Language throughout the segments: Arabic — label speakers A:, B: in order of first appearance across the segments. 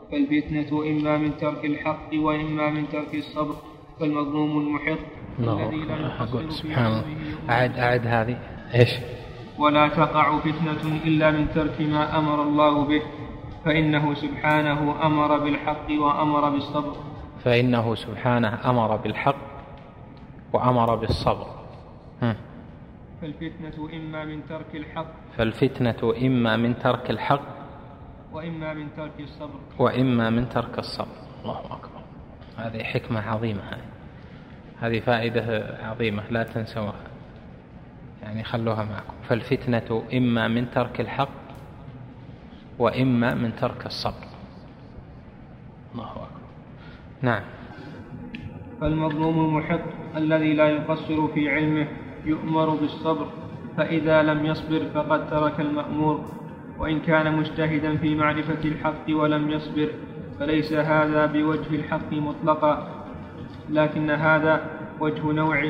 A: فالفتنة إما من ترك الحق وإما من ترك الصبر. فالمظلوم المحق الذي لا يقصر في
B: سبحان الله. أعد هذه إيش؟
A: ولا تقع فتنة إلا من ترك ما أمر الله به، فإنه سبحانه أمر بالحق وأمر بالصبر.
B: فإنه سبحانه أمر بالحق وأمر بالصبر.
A: فالفتنة إما من ترك الحق وإما من ترك الصبر.
B: الله أكبر. هذه حكمة عظيمة، هذه فائدة عظيمة لا تنسوها، يعني خلوها معكم. فالفتنة إما من ترك الحق وإما من ترك الصبر. الله أكبر. نعم.
A: فالمظلوم المحق الذي لا يقصر في علمه يؤمر بالصبر، فإذا لم يصبر فقد ترك المأمور. وإن كان مجتهدا في معرفة الحق ولم يصبر فليس هذا بوجه الحق مطلقا، لكن هذا وجه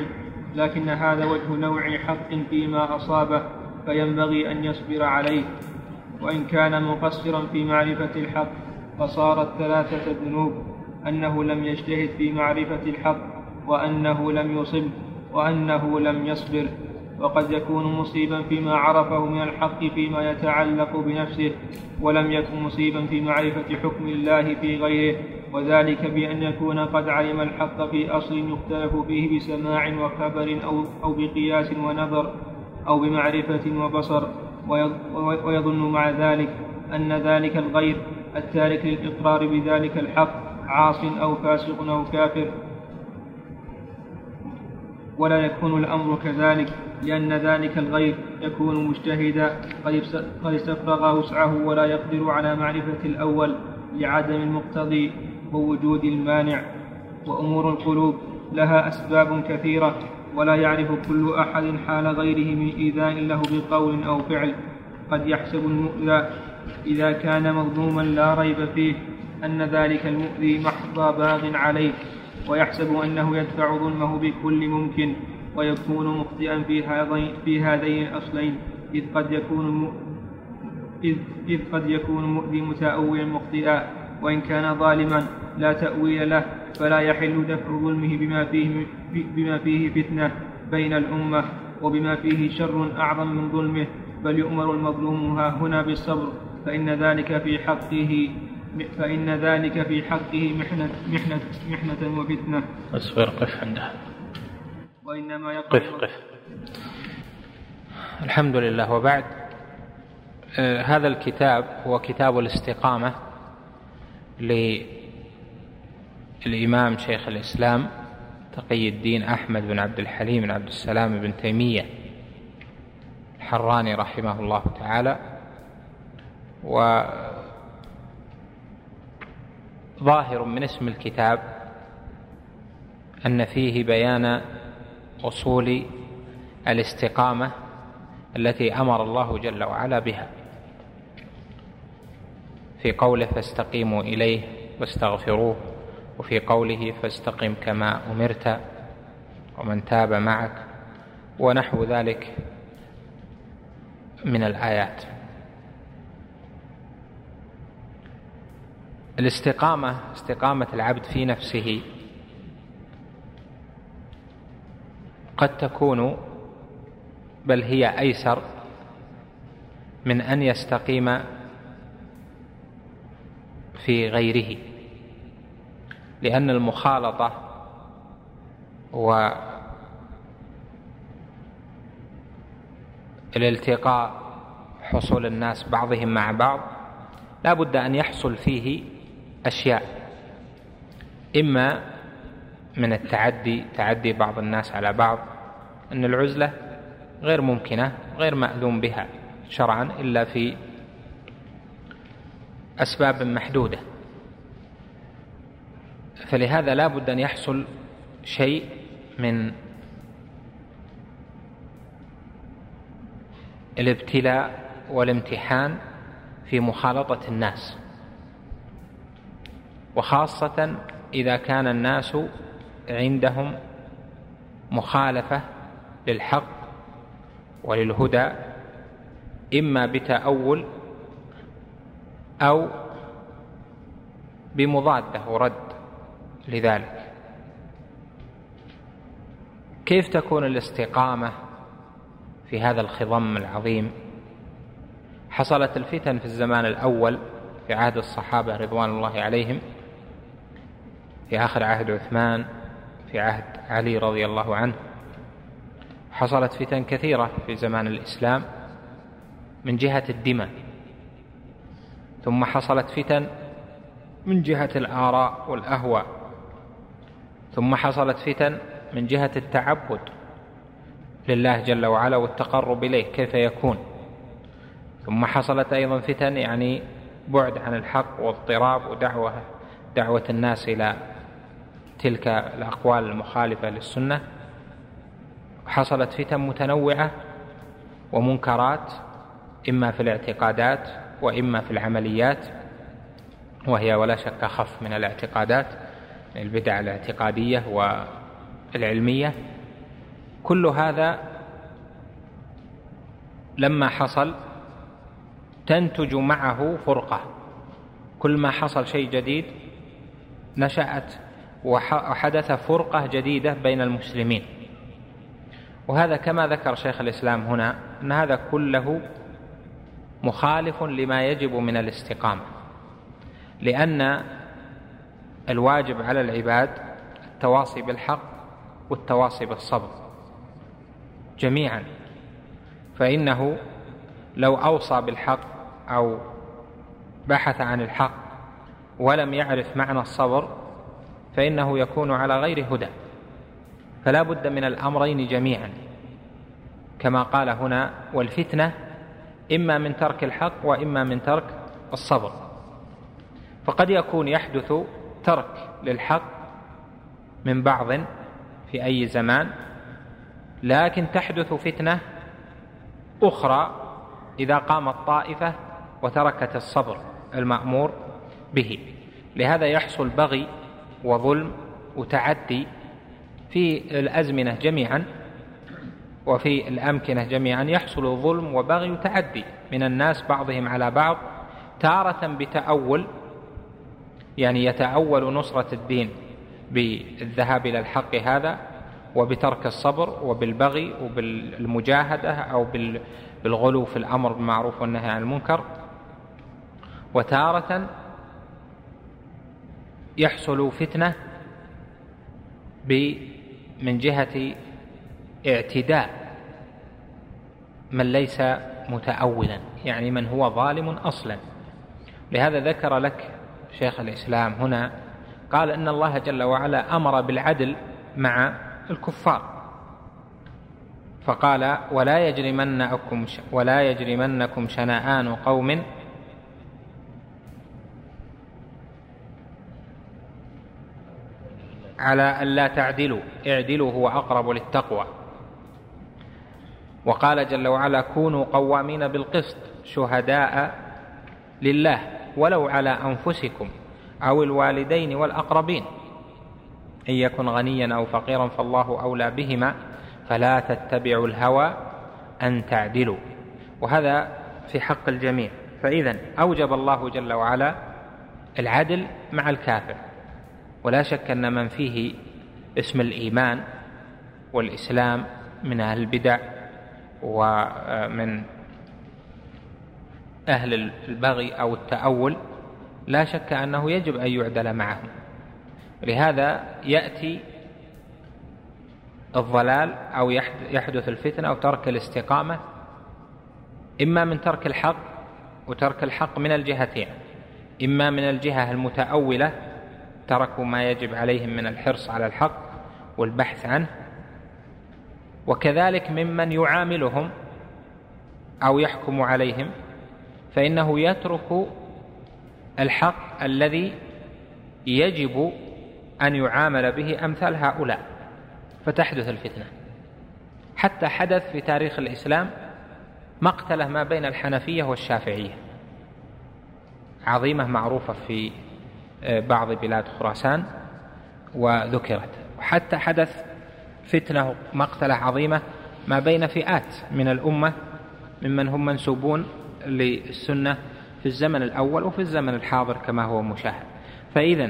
A: نوع حق فيما أصابه فينبغي أن يصبر عليه. وإن كان مقصرا في معرفة الحق فصارت 3 ذنوب: أنه لم يجتهد في معرفة الحق، وأنه لم يصب، وأنه لم يصبر. وقد يكون مصيبا فيما عرفه من الحق فيما يتعلق بنفسه، ولم يكن مصيبا في معرفة حكم الله في غيره، وذلك بأن يكون قد علم الحق في أصل يختلف فيه بسماع وخبر أو بقياس ونظر أو بمعرفة وبصر، ويظن مع ذلك أن ذلك الغير التارك للإقرار بذلك الحق عاص أو فاسق أو كافر. ولا يكون الأمر كذلك، لأن ذلك الغير يكون مجتهدا قد استفرغ وسعه ولا يقدر على معرفة الأول لعدم المقتضي ووجود المانع. وأمور القلوب لها أسباب كثيرة، ولا يعرف كل أحد حال غيره من إيذاء له بقول أو فعل. قد يحسب المؤذى إذا كان مظلوما لا ريب فيه أن ذلك المؤذي محض باغ عليه، ويحسب أنه يدفع ظلمه بكل ممكن، ويكون مخطئا في هذين الأصلين، إذ قد يكون المؤذي متأولا مخطئا. وإن كان ظالما لا تأويل له فلا يحل دفع ظلمه بما فيه فتنة بين الأمة، وبما فيه شر أعظم من ظلمه، بل يؤمر المظلوم هنا بالصبر، فإن ذلك في حقه محنة وفتنة.
B: أصبر، قف عندها.
A: وإنما
B: قف. الحمد لله. وبعد، هذا الكتاب هو كتاب الاستقامة للإمام شيخ الإسلام تقي الدين أحمد بن عبد الحليم بن عبد السلام بن تيمية الحراني رحمه الله تعالى. وظاهر من اسم الكتاب أن فيه بيان أصول الاستقامة التي أمر الله جل وعلا بها في قوله فاستقيموا إليه واستغفروه، وفي قوله فاستقم كما أمرت ومن تاب معك، ونحو ذلك من الآيات. الاستقامة، استقامة العبد في نفسه، قد تكون بل هي أيسر من أن يستقيم في غيره، لأن المخالطة والالتقاء، حصول الناس بعضهم مع بعض، لا بد أن يحصل فيه أشياء، إما من التعدي، تعدي بعض الناس على بعض، أن العزلة غير ممكنة غير مأذون بها شرعا إلا في أسباب محدودة، فلهذا لا بد أن يحصل شيء من الابتلاء والامتحان في مخالطة الناس، وخاصة إذا كان الناس عندهم مخالفة للحق وللهدى، إما بتأول أو بمضادة ورد لذلك. كيف تكون الاستقامة في هذا الخضم العظيم؟ حصلت الفتن في الزمان الأول في عهد الصحابة رضوان الله عليهم، في آخر عهد عثمان، في عهد علي رضي الله عنه. حصلت فتن كثيرة في زمان الإسلام من جهة الدماء، ثم حصلت فتن من جهة الآراء والأهواء، ثم حصلت فتن من جهة التعبد لله جل وعلا والتقرب إليه كيف يكون، ثم حصلت أيضا فتن يعني بعد عن الحق واضطراب ودعوة الناس إلى تلك الأقوال المخالفة للسنة. حصلت فتن متنوعة ومنكرات، إما في الاعتقادات وإما في العمليات، وهي ولا شك أخف من الاعتقادات، البدع الاعتقادية والعلمية. كل هذا لما حصل تنتج معه فرقة. كل ما حصل شيء جديد نشأت وحدث فرقة جديدة بين المسلمين. وهذا كما ذكر شيخ الإسلام هنا أن هذا كله مخالف لما يجب من الاستقامة، لأن الواجب على العباد التواصي بالحق والتواصي بالصبر جميعا، فإنه لو أوصى بالحق أو بحث عن الحق ولم يعرف معنى الصبر فإنه يكون على غير هدى. فلا بد من الأمرين جميعا، كما قال هنا: والفتنة إما من ترك الحق وإما من ترك الصبر. فقد يكون يحدث ترك للحق من بعض في أي زمان، لكن تحدث فتنة أخرى إذا قامت طائفة وتركت الصبر المأمور به. لهذا يحصل بغي وظلم وتعدي في الأزمنة جميعا وفي الأمكنة جميعا، يحصل ظلم وبغي وتعدي من الناس بعضهم على بعض، تارة بتأول، يعني يتأول نصرة الدين بالذهاب إلى الحق هذا وبترك الصبر وبالبغي وبالمجاهدة أو بالغلو في الأمر بالمعروف والنهي عن المنكر، وتارة يحصل فتنة من جهة اعتداء من ليس متأولا، يعني من هو ظالم أصلا. لهذا ذكر لك شيخ الإسلام هنا، قال إن الله جل وعلا أمر بالعدل مع الكفار، فقال: ولا يجرمنكم شنآن قوم على ألا تعدلوا اعدلوا هو أقرب للتقوى. وقال جل وعلا: كونوا قوامين بالقسط شهداء لله ولو على أنفسكم أو الوالدين والأقربين إن يكن غنيا أو فقيرا فالله أولى بهما فلا تتبعوا الهوى أن تعدلوا. وهذا في حق الجميع. فإذن أوجب الله جل وعلا العدل مع الكافر، ولا شك أن من فيه اسم الإيمان والإسلام من أهل البدع ومن أهل البغي أو التأول لا شك أنه يجب أن يعدل معهم. لهذا يأتي الضلال أو يحدث الفتنة أو ترك الاستقامة إما من ترك الحق، وترك الحق من الجهتين: إما من الجهة المتأولة تركوا ما يجب عليهم من الحرص على الحق والبحث عنه، وكذلك ممن يعاملهم أو يحكم عليهم فإنه يترك الحق الذي يجب أن يعامل به أمثال هؤلاء، فتحدث الفتنة. حتى حدث في تاريخ الإسلام مقتلة ما بين الحنفية والشافعية عظيمة معروفة في بعض بلاد خراسان وذكرت، وحتى حدث فتنة مقتلة عظيمة ما بين فئات من الأمة ممن هم منسوبون للسنة في الزمن الأول وفي الزمن الحاضر كما هو مشاهد. فإذن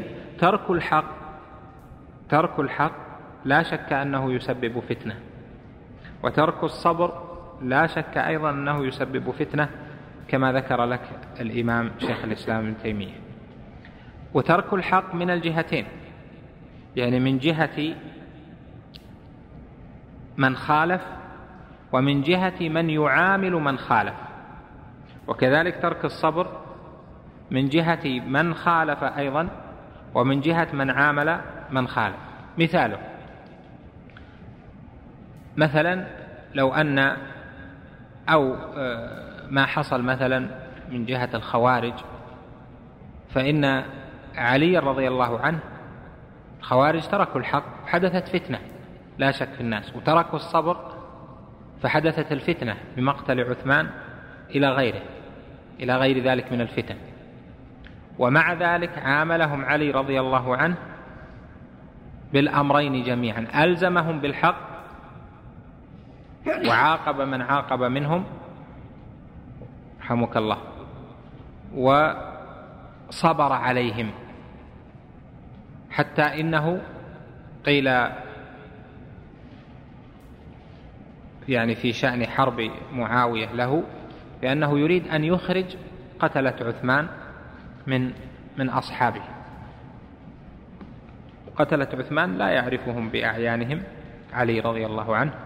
B: ترك الحق لا شك أنه يسبب فتنة، وترك الصبر لا شك أيضا أنه يسبب فتنة، كما ذكر لك الإمام شيخ الإسلام ابن تيمية. وترك الحق من الجهتين، يعني من جهة من خالف ومن جهة من يعامل من خالف، وكذلك ترك الصبر من جهة من خالف أيضا ومن جهة من عامل من خالف. مثاله مثلا لو أن أو ما حصل مثلا من جهة الخوارج، فإن علي رضي الله عنه الخوارج تركوا الحق، حدثت فتنة لا شك في الناس، وتركوا الصبر فحدثت الفتنة بمقتل عثمان إلى غير ذلك من الفتن. ومع ذلك عاملهم علي رضي الله عنه بالأمرين جميعا، ألزمهم بالحق وعاقب من عاقب منهم رحمك الله، وصبر عليهم، حتى إنه قيل يعني في شأن حرب معاوية له بأنه يريد أن يخرج قتلة عثمان من أصحابه. قتلة عثمان لا يعرفهم بأعيانهم علي رضي الله عنه،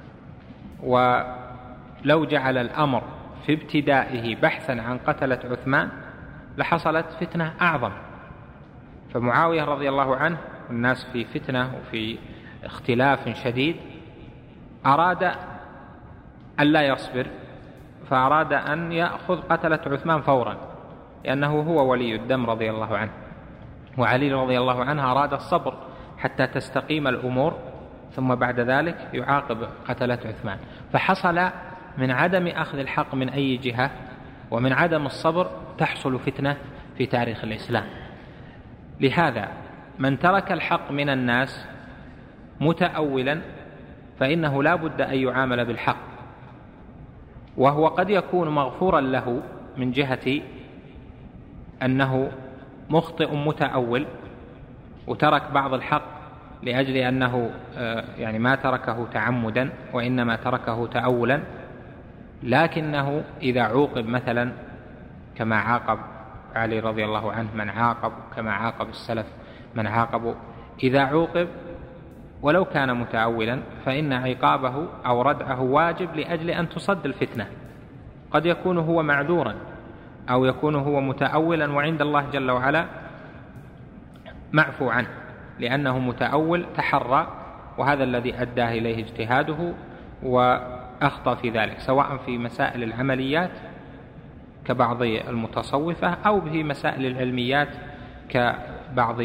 B: ولو جعل الأمر في ابتدائه بحثا عن قتلة عثمان لحصلت فتنة أعظم. فمعاوية رضي الله عنه والناس في فتنة وفي اختلاف شديد، أراد أن لا يصبر، فأراد أن يأخذ قتلة عثمان فورا، لأنه هو ولي الدم رضي الله عنه. وعلي رضي الله عنه أراد الصبر حتى تستقيم الأمور، ثم بعد ذلك يعاقب قتلة عثمان. فحصل من عدم أخذ الحق من أي جهة ومن عدم الصبر تحصل فتنة في تاريخ الإسلام. لهذا من ترك الحق من الناس متأولا فإنه لا بد أن يعامل بالحق، وهو قد يكون مغفورا له من جهة أنه مخطئ متأول وترك بعض الحق لأجل أنه يعني ما تركه تعمدا وإنما تركه تأولا، لكنه إذا عوقب مثلا كما عاقب علي رضي الله عنه من عاقب، كما عاقب السلف من عاقبوا، إذا عوقب ولو كان متأولا فإن عقابه أو ردعه واجب لأجل أن تصد الفتنة. قد يكون هو معذورا أو يكون هو متأولا وعند الله جل وعلا معفو عنه، لأنه متأول تحرى، وهذا الذي أداه إليه اجتهاده وأخطأ في ذلك، سواء في مسائل العمليات كبعض المتصوفة أو في مسائل العلميات كبعض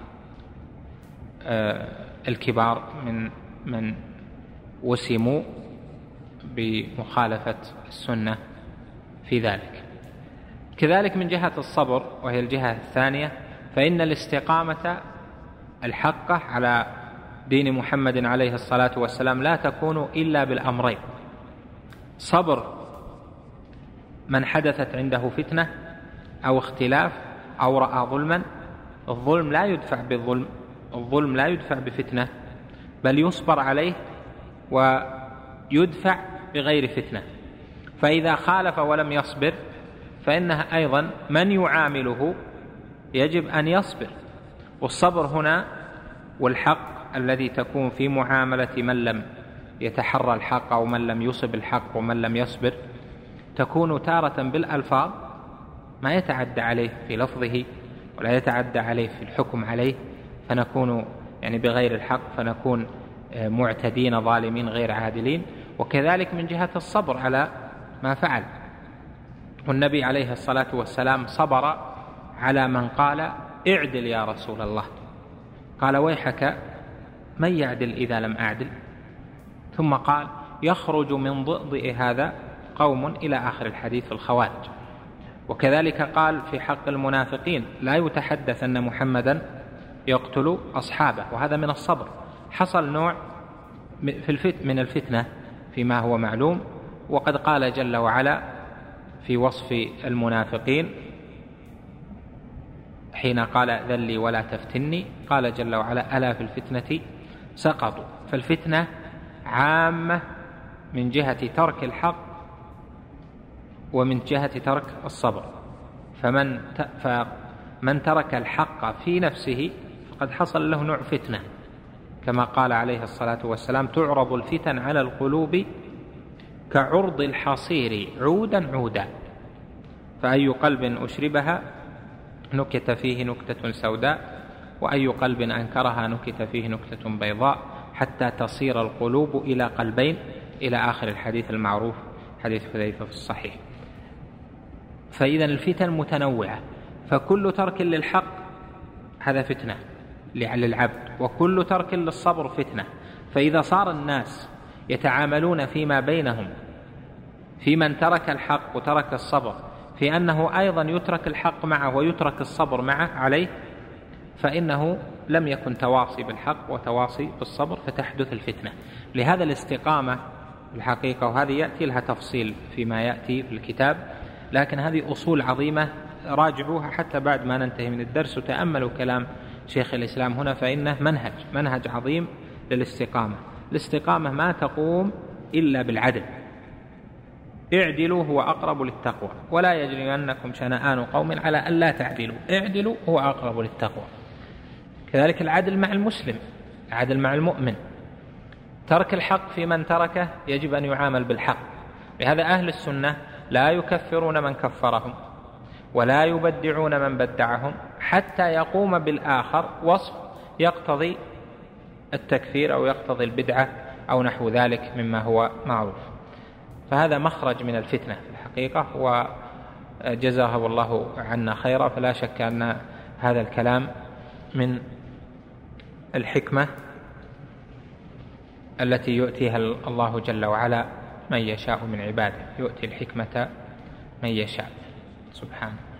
B: الكبار من وسموا بمخالفة السنة في ذلك. كذلك من جهة الصبر وهي الجهة الثانية، فإن الاستقامة الحقة على دين محمد عليه الصلاة والسلام لا تكون إلا بالأمرين: صبر من حدثت عنده فتنة أو اختلاف أو رأى ظلما. الظلم لا يدفع بالظلم، الظلم لا يدفع بفتنة، بل يصبر عليه ويدفع بغير فتنة. فإذا خالف ولم يصبر فإنها أيضا من يعامله يجب أن يصبر. والصبر هنا والحق الذي تكون في معاملة من لم يتحرى الحق أو من لم يصب الحق ومن لم يصبر تكون تارة بالألفاظ ما يتعدى عليه في لفظه ولا يتعدى عليه في الحكم عليه، فنكون يعني بغير الحق، فنكون معتدين ظالمين غير عادلين. وكذلك من جهة الصبر على ما فعل، والنبي عليه الصلاة والسلام صبر على من قال اعدل يا رسول الله، قال ويحك من يعدل إذا لم أعدل، ثم قال يخرج من ضئضئ هذا قوم إلى آخر الحديث في الخوارج. وكذلك قال في حق المنافقين لا يتحدث أن محمدا يقتل أصحابه، وهذا من الصبر. حصل نوع من الفتنة فيما هو معلوم، وقد قال جل وعلا في وصف المنافقين حين قال ائذن لي ولا تفتني، قال جل وعلا ألا في الفتنة سقطوا. فالفتنة عامة من جهة ترك الحق ومن جهة ترك الصبر، فمن ترك الحق في نفسه فقد حصل له نوع فتنة، كما قال عليه الصلاة والسلام تعرض الفتن على القلوب كعرض الحصير عودا عودا، فأي قلب أشربها نكت فيه نكتة سوداء، وأي قلب أنكرها نكت فيه نكتة بيضاء، حتى تصير القلوب إلى قلبين، إلى آخر الحديث المعروف حديث حذيفة في الصحيح. فإذا الفتن متنوعة، فكل ترك للحق هذا فتنة للعبد، وكل ترك للصبر فتنة. فإذا صار الناس يتعاملون فيما بينهم في من ترك الحق وترك الصبر في أنه أيضا يترك الحق معه ويترك الصبر معه عليه، فإنه لم يكن تواصي بالحق وتواصي بالصبر، فتحدث الفتنة. لهذا الاستقامة الحقيقة، وهذه يأتي لها تفصيل فيما يأتي في الكتاب، لكن هذه أصول عظيمة راجعوها حتى بعد ما ننتهي من الدرس وتأملوا كلام شيخ الإسلام هنا، فإنه منهج عظيم للاستقامة. الاستقامة ما تقوم إلا بالعدل، اعدلوا هو أقرب للتقوى، ولا يجرمنكم شنآن قوم على أن لا تعدلوا، اعدلوا هو أقرب للتقوى. كذلك العدل مع المسلم، العدل مع المؤمن، ترك الحق في من تركه يجب أن يعامل بالحق. لهذا أهل السنة لا يكفرون من كفرهم ولا يبدعون من بدعهم حتى يقوم بالآخر وصف يقتضي التكفير أو يقتضي البدعة أو نحو ذلك مما هو معروف. فهذا مخرج من الفتنة في الحقيقة، وجزاه الله عنا خيرا. فلا شك أن هذا الكلام من الحكمة التي يؤتيها الله جل وعلا من يشاء من عباده، يؤتي الحكمة من يشاء سبحانه.